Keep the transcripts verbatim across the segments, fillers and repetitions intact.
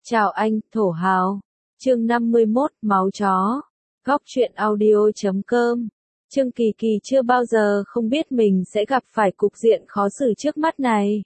Chào anh, thổ hào. Chương năm mươi mốt, máu chó. Góc truyện audio chấm com. Trương Kỳ Kỳ chưa bao giờ không biết mình sẽ gặp phải cục diện khó xử trước mắt này.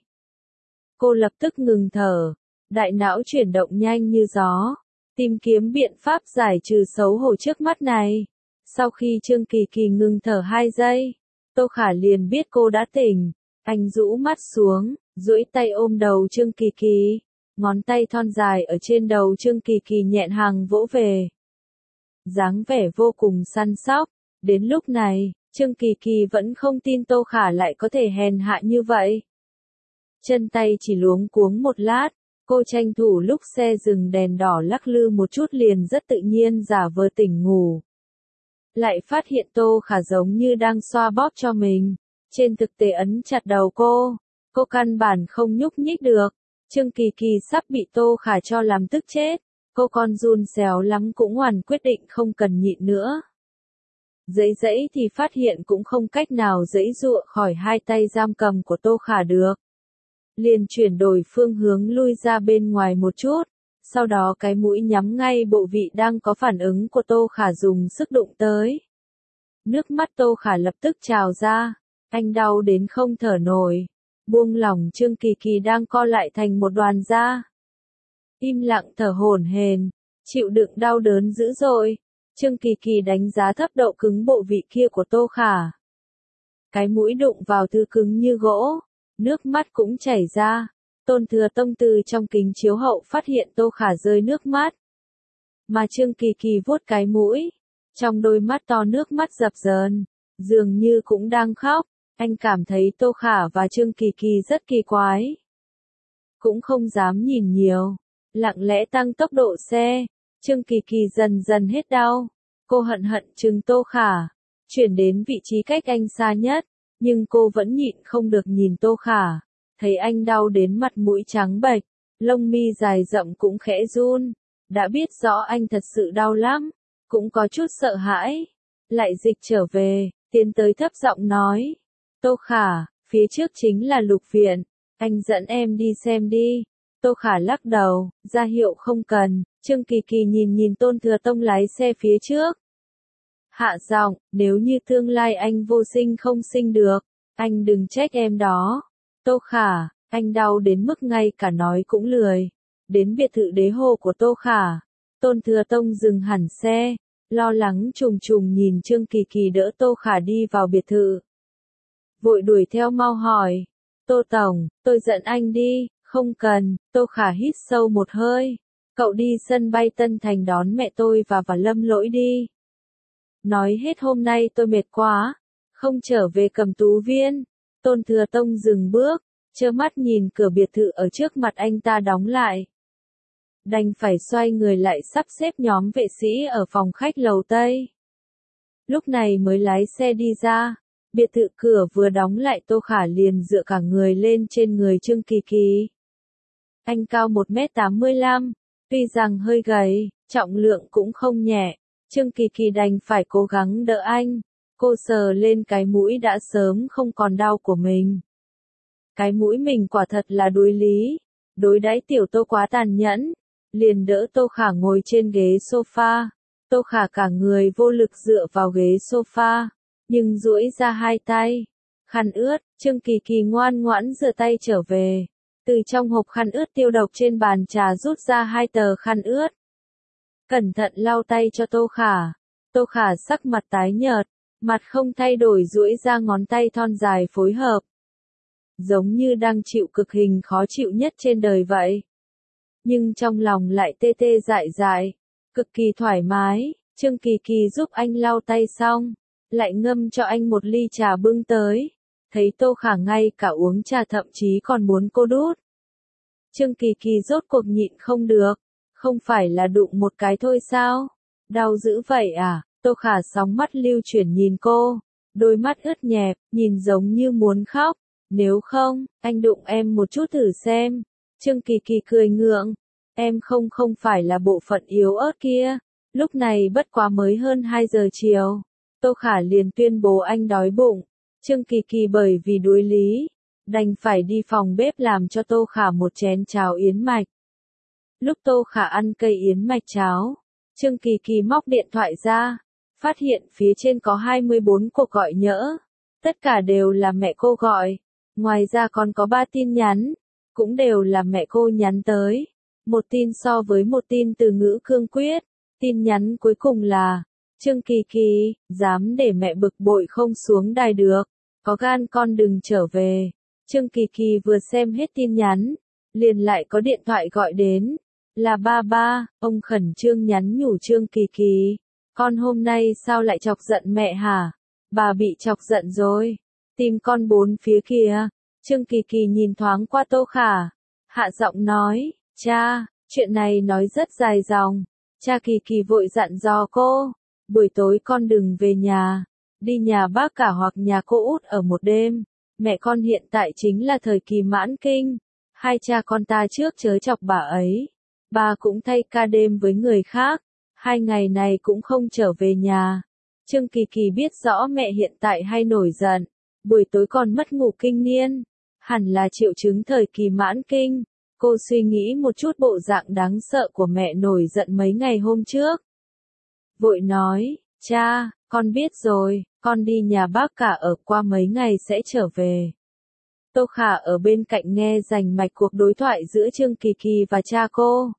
Cô lập tức ngừng thở, đại não chuyển động nhanh như gió, tìm kiếm biện pháp giải trừ xấu hổ trước mắt này. Sau khi Trương Kỳ Kỳ ngừng thở hai giây, Tô Khả liền biết cô đã tỉnh. Anh rũ mắt xuống, duỗi tay ôm đầu Trương Kỳ Kỳ. Ngón tay thon dài ở trên đầu Trương Kỳ Kỳ nhẹn hàng vỗ về. Dáng vẻ vô cùng săn sóc. Đến lúc này, Trương Kỳ Kỳ vẫn không tin Tô Khả lại có thể hèn hạ như vậy. Chân tay chỉ luống cuống một lát, cô tranh thủ lúc xe dừng đèn đỏ lắc lư một chút liền rất tự nhiên giả vờ tỉnh ngủ. Lại phát hiện Tô Khả giống như đang xoa bóp cho mình. Trên thực tế ấn chặt đầu cô. Cô căn bản không nhúc nhích được. Trương Kỳ Kỳ sắp bị Tô Khả cho làm tức chết. Cô con run xéo lắm cũng hoàn quyết định không cần nhịn nữa. Giãy giãy thì phát hiện cũng không cách nào giãy giụa khỏi hai tay giam cầm của Tô Khả được. Liền chuyển đổi phương hướng lui ra bên ngoài một chút. Sau đó cái mũi nhắm ngay bộ vị đang có phản ứng của Tô Khả dùng sức đụng tới. Nước mắt Tô Khả lập tức trào ra. Anh đau đến không thở nổi. Buông lỏng Trương Kỳ Kỳ đang co lại thành một đoàn da. Im lặng thở hổn hển, chịu đựng đau đớn dữ dội. Trương Kỳ Kỳ đánh giá thấp độ cứng bộ vị kia của Tô Khả. Cái mũi đụng vào thứ cứng như gỗ, nước mắt cũng chảy ra. Tôn Thừa Tông từ trong kính chiếu hậu phát hiện Tô Khả rơi nước mắt. Mà Trương Kỳ Kỳ vuốt cái mũi, trong đôi mắt to nước mắt dập dờn, dường như cũng đang khóc. Anh cảm thấy Tô Khả và Trương Kỳ Kỳ rất kỳ quái. Cũng không dám nhìn nhiều, lặng lẽ tăng tốc độ xe. Trương Kỳ Kỳ dần dần hết đau. Cô hận hận trừng Tô Khả, chuyển đến vị trí cách anh xa nhất, nhưng cô vẫn nhịn không được nhìn Tô Khả. Thấy anh đau đến mặt mũi trắng bệch, lông mi dài rậm cũng khẽ run. Đã biết rõ anh thật sự đau lắm, cũng có chút sợ hãi. Lại dịch trở về, tiến tới thấp giọng nói. Tô Khả, phía trước chính là Lục Viện, anh dẫn em đi xem đi. Tô Khả lắc đầu, ra hiệu không cần. Trương Kỳ Kỳ nhìn nhìn Tôn Thừa Tông lái xe phía trước. Hạ giọng, nếu như tương lai anh vô sinh không sinh được, anh đừng trách em đó. Tô Khả, anh đau đến mức ngay cả nói cũng lười. Đến biệt thự đế hồ của Tô Khả, Tôn Thừa Tông dừng hẳn xe, lo lắng trùng trùng nhìn Trương Kỳ Kỳ đỡ Tô Khả đi vào biệt thự. Vội đuổi theo mau hỏi, Tô Tổng, tôi dẫn anh đi. Không cần. Tô Khả hít sâu một hơi. Cậu đi sân bay Tân Thành đón mẹ tôi và và Lâm Lỗi đi. Nói hết hôm nay tôi mệt quá, không trở về Cẩm Tú Viên. Tôn Thừa Tông dừng bước, trơ mắt nhìn cửa biệt thự ở trước mặt anh ta đóng lại. Đành phải xoay người lại sắp xếp nhóm vệ sĩ ở phòng khách lầu Tây. Lúc này mới lái xe đi ra. Biệt thự cửa vừa đóng lại Tô Khả liền dựa cả người lên trên người Trương Kỳ Kỳ. Anh cao một mét tám mươi lăm, tuy rằng hơi gầy, trọng lượng cũng không nhẹ. Trương Kỳ Kỳ đành phải cố gắng đỡ anh. Cô sờ lên cái mũi đã sớm không còn đau của mình. Cái mũi mình quả thật là đuối lý. Đối đãi tiểu Tô quá tàn nhẫn. Liền đỡ Tô Khả ngồi trên ghế sofa. Tô Khả cả người vô lực dựa vào ghế sofa. Nhưng duỗi ra hai tay. Khăn ướt, Trương Kỳ Kỳ ngoan ngoãn rửa tay trở về. Từ trong hộp khăn ướt tiêu độc trên bàn trà rút ra hai tờ khăn ướt. Cẩn thận lau tay cho Tô Khả. Tô Khả sắc mặt tái nhợt, mặt không thay đổi duỗi ra ngón tay thon dài phối hợp. Giống như đang chịu cực hình khó chịu nhất trên đời vậy. Nhưng trong lòng lại tê tê dại dại, cực kỳ thoải mái. Trương Kỳ Kỳ giúp anh lau tay xong, lại ngâm cho anh một ly trà bưng tới. Thấy Tô Khả ngay cả uống trà thậm chí còn muốn cô đút. Trương Kỳ Kỳ rốt cuộc nhịn không được. Không phải là đụng một cái thôi sao? Đau dữ vậy à? Tô Khả sóng mắt lưu chuyển nhìn cô. Đôi mắt ướt nhẹp, nhìn giống như muốn khóc. Nếu không, anh đụng em một chút thử xem. Trương Kỳ Kỳ cười ngượng. Em không không phải là bộ phận yếu ớt kia. Lúc này bất quá mới hơn hai giờ chiều. Tô Khả liền tuyên bố anh đói bụng. Trương Kỳ Kỳ bởi vì đuối lý, đành phải đi phòng bếp làm cho Tô Khả một chén cháo yến mạch. Lúc Tô Khả ăn cây yến mạch cháo, Trương Kỳ Kỳ móc điện thoại ra, phát hiện phía trên có hai mươi bốn cuộc gọi nhỡ. Tất cả đều là mẹ cô gọi. Ngoài ra còn có ba tin nhắn, cũng đều là mẹ cô nhắn tới. Một tin so với một tin từ ngữ cương quyết. Tin nhắn cuối cùng là, Trương Kỳ Kỳ, dám để mẹ bực bội không xuống đài được. Có gan con đừng trở về. Trương Kỳ Kỳ vừa xem hết tin nhắn, liền lại có điện thoại gọi đến. Là ba ba, ông khẩn trương nhắn nhủ Trương Kỳ Kỳ. Con hôm nay sao lại chọc giận mẹ hả? Bà bị chọc giận rồi. Tìm con bốn phía kìa. Trương Kỳ Kỳ nhìn thoáng qua Tô Khả. Hạ giọng nói, cha, chuyện này nói rất dài dòng. Cha Kỳ Kỳ vội dặn dò cô. Buổi tối con đừng về nhà. Đi nhà bác cả hoặc nhà cô út ở một đêm. Mẹ con hiện tại chính là thời kỳ mãn kinh. Hai cha con ta trước chớ chọc bà ấy. Bà cũng thay ca đêm với người khác. Hai ngày này cũng không trở về nhà. Trương Kỳ Kỳ biết rõ mẹ hiện tại hay nổi giận. Buổi tối còn mất ngủ kinh niên. Hẳn là triệu chứng thời kỳ mãn kinh. Cô suy nghĩ một chút bộ dạng đáng sợ của mẹ nổi giận mấy ngày hôm trước. Vội nói, cha, con biết rồi, con đi nhà bác cả ở qua mấy ngày sẽ trở về. Tô Khả ở bên cạnh nghe rành mạch cuộc đối thoại giữa Trương Kỳ Kỳ và cha cô.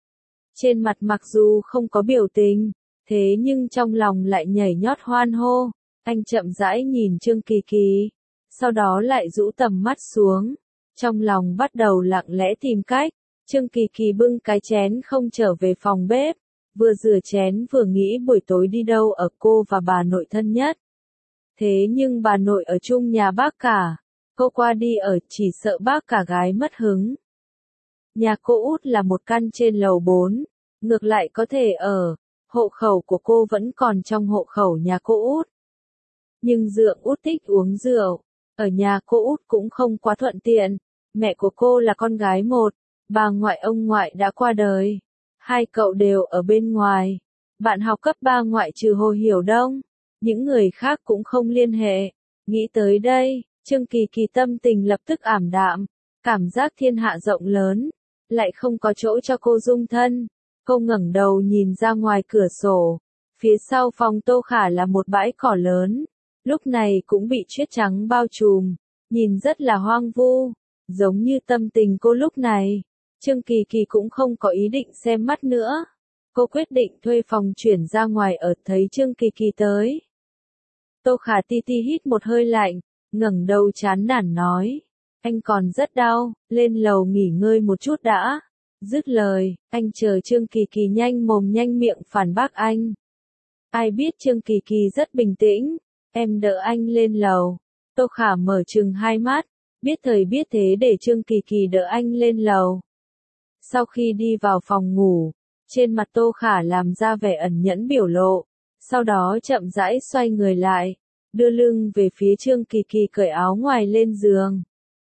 Trên mặt mặc dù không có biểu tình, thế nhưng trong lòng lại nhảy nhót hoan hô. Anh chậm rãi nhìn Trương Kỳ Kỳ, sau đó lại rũ tầm mắt xuống. Trong lòng bắt đầu lặng lẽ tìm cách. Trương Kỳ Kỳ bưng cái chén không trở về phòng bếp, vừa rửa chén vừa nghĩ buổi tối đi đâu ở cô và bà nội thân nhất. Thế nhưng bà nội ở chung nhà bác cả, cô qua đi ở chỉ sợ bác cả gái mất hứng. Nhà cô út là một căn trên lầu bốn, ngược lại có thể ở, hộ khẩu của cô vẫn còn trong hộ khẩu nhà cô út. Nhưng Dượng út thích uống rượu, ở nhà cô út cũng không quá thuận tiện, mẹ của cô là con gái một, bà ngoại ông ngoại đã qua đời, hai cậu đều ở bên ngoài, bạn học cấp ba ngoại trừ Hồ Hiểu Đông, những người khác cũng không liên hệ. Nghĩ tới đây, Trương Kỳ Kỳ tâm tình lập tức ảm đạm, cảm giác thiên hạ rộng lớn, lại không có chỗ cho cô dung thân. Cô ngẩng đầu nhìn ra ngoài cửa sổ, phía sau phòng Tô Khả là một bãi cỏ lớn, lúc này cũng bị tuyết trắng bao trùm, nhìn rất là hoang vu, giống như tâm tình cô lúc này. Trương Kỳ Kỳ cũng không có ý định xem mắt nữa. Cô quyết định thuê phòng chuyển ra ngoài ở. Thấy Trương Kỳ Kỳ tới, Tô Khả ti ti hít một hơi lạnh, ngẩng đầu chán nản nói, anh còn rất đau, lên lầu nghỉ ngơi một chút đã. Dứt lời, anh chờ Trương Kỳ Kỳ nhanh mồm nhanh miệng phản bác anh. Ai biết Trương Kỳ Kỳ rất bình tĩnh, em đỡ anh lên lầu. Tô Khả mở trừng hai mắt, biết thời biết thế để Trương Kỳ Kỳ đỡ anh lên lầu. Sau khi đi vào phòng ngủ, trên mặt Tô Khả làm ra vẻ ẩn nhẫn biểu lộ, sau đó chậm rãi xoay người lại, đưa lưng về phía Trương Kỳ Kỳ cởi áo ngoài lên giường.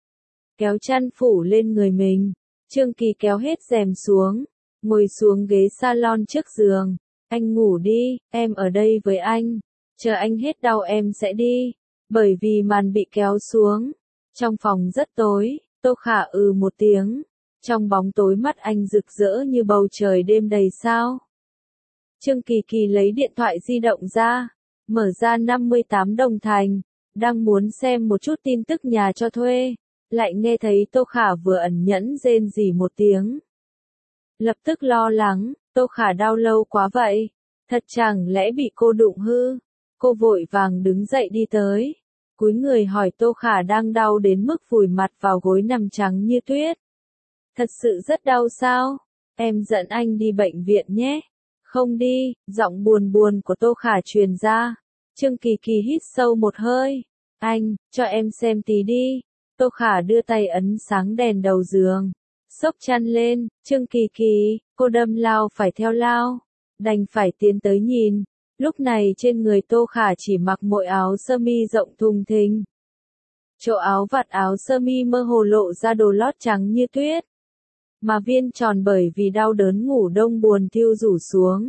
Kéo chăn phủ lên người mình, Trương Kỳ kéo hết rèm xuống, ngồi xuống ghế salon trước giường. Anh ngủ đi, em ở đây với anh, chờ anh hết đau em sẽ đi. Bởi vì màn bị kéo xuống, trong phòng rất tối, Tô Khả ừ một tiếng, trong bóng tối mắt anh rực rỡ như bầu trời đêm đầy sao. Trương Kỳ Kỳ lấy điện thoại di động ra, mở ra năm mươi tám đồng thành, đang muốn xem một chút tin tức nhà cho thuê, lại nghe thấy Tô Khả vừa ẩn nhẫn rên rỉ một tiếng. Lập tức lo lắng, Tô Khả đau lâu quá vậy, thật chẳng lẽ bị cô đụng hư? Cô vội vàng đứng dậy đi tới, cúi người hỏi Tô Khả đang đau đến mức vùi mặt vào gối nằm trắng như tuyết. Thật sự rất đau sao? Em dẫn anh đi bệnh viện nhé. Không đi, giọng buồn buồn của Tô Khả truyền ra. Trương Kỳ Kỳ hít sâu một hơi. Anh, cho em xem tí đi. Tô Khả đưa tay ấn sáng đèn đầu giường, xốc chăn lên. Trương Kỳ Kỳ, cô đâm lao phải theo lao, đành phải tiến tới nhìn. Lúc này trên người Tô Khả chỉ mặc mỗi áo sơ mi rộng thùng thình. Chỗ áo vạt áo sơ mi mơ hồ lộ ra đồ lót trắng như tuyết, mà viên tròn bởi vì đau đớn ngủ đông buồn thiêu rủ xuống.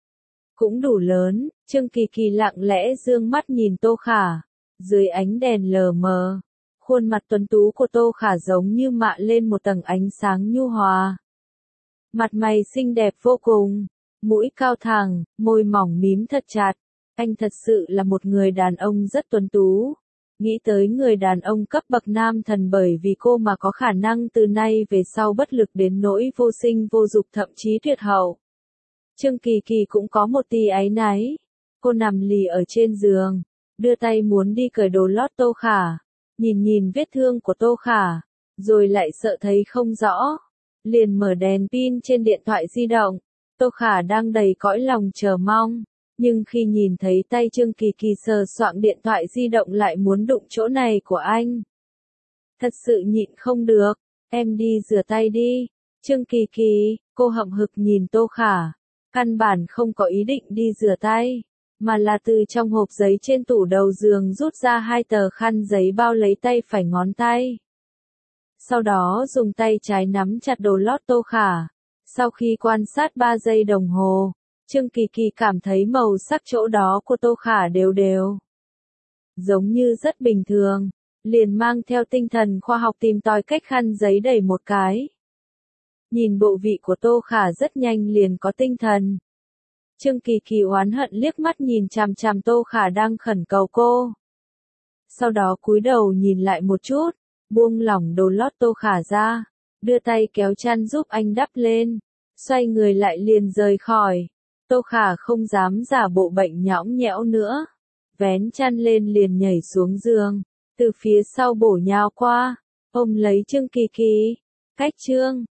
Cũng đủ lớn. Trương Kỳ Kỳ lặng lẽ dương mắt nhìn Tô Khả, dưới ánh đèn lờ mờ, khuôn mặt tuấn tú của Tô Khả giống như mạ lên một tầng ánh sáng nhu hòa. Mặt mày xinh đẹp vô cùng, mũi cao thẳng, môi mỏng mím thật chặt. Anh thật sự là một người đàn ông rất tuấn tú. Nghĩ tới người đàn ông cấp bậc nam thần bởi vì cô mà có khả năng từ nay về sau bất lực đến nỗi vô sinh vô dục thậm chí tuyệt hậu. Trương Kỳ Kỳ cũng có một tí áy náy. Cô nằm lì ở trên giường, đưa tay muốn đi cởi đồ lót Tô Khả. Nhìn nhìn vết thương của Tô Khả, rồi lại sợ thấy không rõ. Liền mở đèn pin trên điện thoại di động. Tô Khả đang đầy cõi lòng chờ mong. Nhưng khi nhìn thấy tay Trương Kỳ Kỳ sờ soạng điện thoại di động lại muốn đụng chỗ này của anh. Thật sự nhịn không được, em đi rửa tay đi. Trương Kỳ Kỳ, cô hậm hực nhìn Tô Khả. Căn bản không có ý định đi rửa tay, mà là từ trong hộp giấy trên tủ đầu giường rút ra hai tờ khăn giấy bao lấy tay phải ngón tay. Sau đó dùng tay trái nắm chặt đồ lót Tô Khả. Sau khi quan sát ba giây đồng hồ, Trương Kỳ Kỳ cảm thấy màu sắc chỗ đó của Tô Khả đều đều. Giống như rất bình thường, liền mang theo tinh thần khoa học tìm tòi cách khăn giấy đẩy một cái. Nhìn bộ vị của Tô Khả rất nhanh liền có tinh thần. Trương Kỳ Kỳ oán hận liếc mắt nhìn chằm chằm Tô Khả đang khẩn cầu cô. Sau đó cúi đầu nhìn lại một chút, buông lỏng đồ lót Tô Khả ra, đưa tay kéo chăn giúp anh đắp lên, xoay người lại liền rời khỏi. Tô Khả không dám giả bộ bệnh nhõng nhẽo nữa, vén chăn lên liền nhảy xuống giường, từ phía sau bổ nhào qua, ôm lấy Trương Kỳ Kỳ. Cách Trương